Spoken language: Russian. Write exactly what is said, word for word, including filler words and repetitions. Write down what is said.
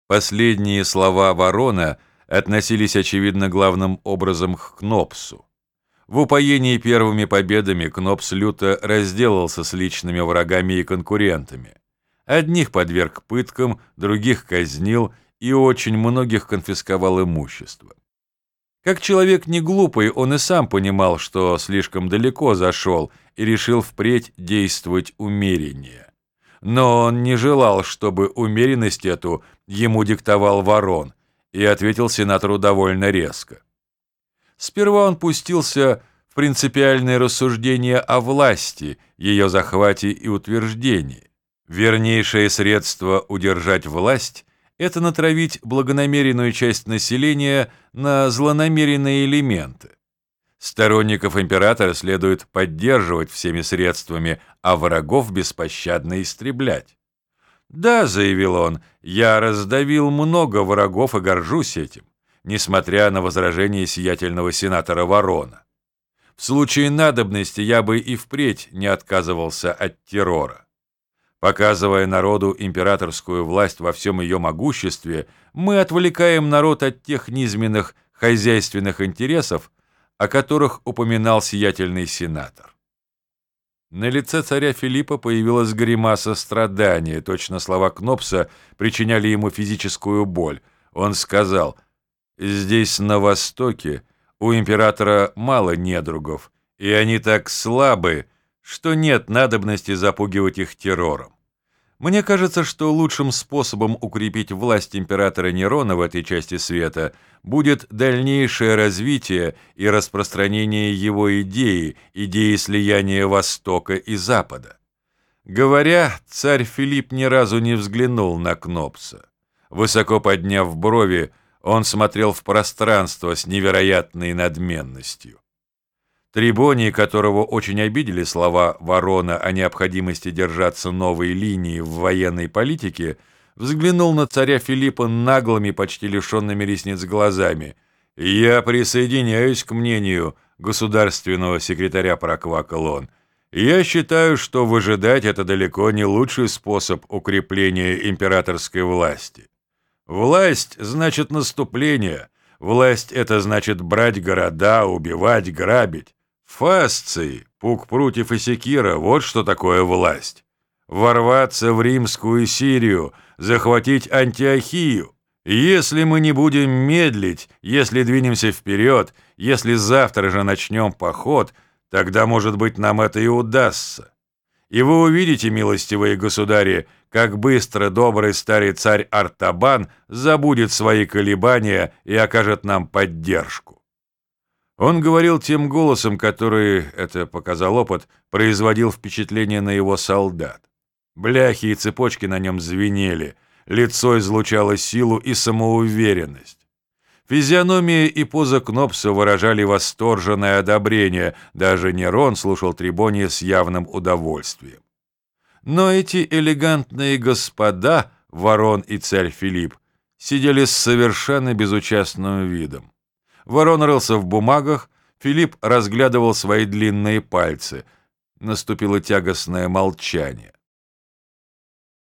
Последние слова Ворона относились, очевидно, главным образом к Кнопсу. В упоении первыми победами Кнопс люто разделался с личными врагами и конкурентами. Одних подверг пыткам, других казнил и очень многих конфисковал имущество. Как человек не глупый, он и сам понимал, что слишком далеко зашел, и решил впредь действовать умереннее. Но он не желал, чтобы умеренность эту ему диктовал Ворон, и ответил сенатору довольно резко. Сперва он пустился в принципиальное рассуждение о власти, ее захвате и утверждении. Вернейшее средство удержать власть – это натравить благонамеренную часть населения на злонамеренные элементы. Сторонников императора следует поддерживать всеми средствами, а врагов беспощадно истреблять. «Да», — заявил он, — «я раздавил много врагов и горжусь этим, несмотря на возражения сиятельного сенатора Ворона. В случае надобности я бы и впредь не отказывался от террора. Показывая народу императорскую власть во всем ее могуществе, мы отвлекаем народ от тех низменных хозяйственных интересов, о которых упоминал сиятельный сенатор». На лице царя Филиппа появилась гримаса страдания, точно слова Кнопса причиняли ему физическую боль. Он сказал: «Здесь, на Востоке, у императора мало недругов, и они так слабы, что нет надобности запугивать их террором. Мне кажется, что лучшим способом укрепить власть императора Нерона в этой части света будет дальнейшее развитие и распространение его идеи, идеи слияния Востока и Запада». Говоря, царь Филипп ни разу не взглянул на Кнопса. Высоко подняв брови, он смотрел в пространство с невероятной надменностью. Трибоний, которого очень обидели слова Ворона о необходимости держаться новой линии в военной политике, взглянул на царя Филиппа наглыми, почти лишенными ресниц глазами. «Я присоединяюсь к мнению государственного секретаря», — проквакал он. «Я считаю, что выжидать — это далеко не лучший способ укрепления императорской власти. Власть значит наступление, власть — это значит брать города, убивать, грабить. Фасции, пук прутьев и секира — вот что такое власть. Ворваться в Римскую Сирию, захватить Антиохию. Если мы не будем медлить, если двинемся вперед, если завтра же начнем поход, тогда, может быть, нам это и удастся. И вы увидите, милостивые государи, как быстро добрый старый царь Артабан забудет свои колебания и окажет нам поддержку». Он говорил тем голосом, который, это показал опыт, производил впечатление на его солдат. Бляхи и цепочки на нем звенели, лицо излучало силу и самоуверенность. Физиономия и поза Кнопса выражали восторженное одобрение, даже Нерон слушал Трибония с явным удовольствием. Но эти элегантные господа, Ворон и царь Филипп, сидели с совершенно безучастным видом. Ворон рылся в бумагах, Филипп разглядывал свои длинные пальцы. Наступило тягостное молчание.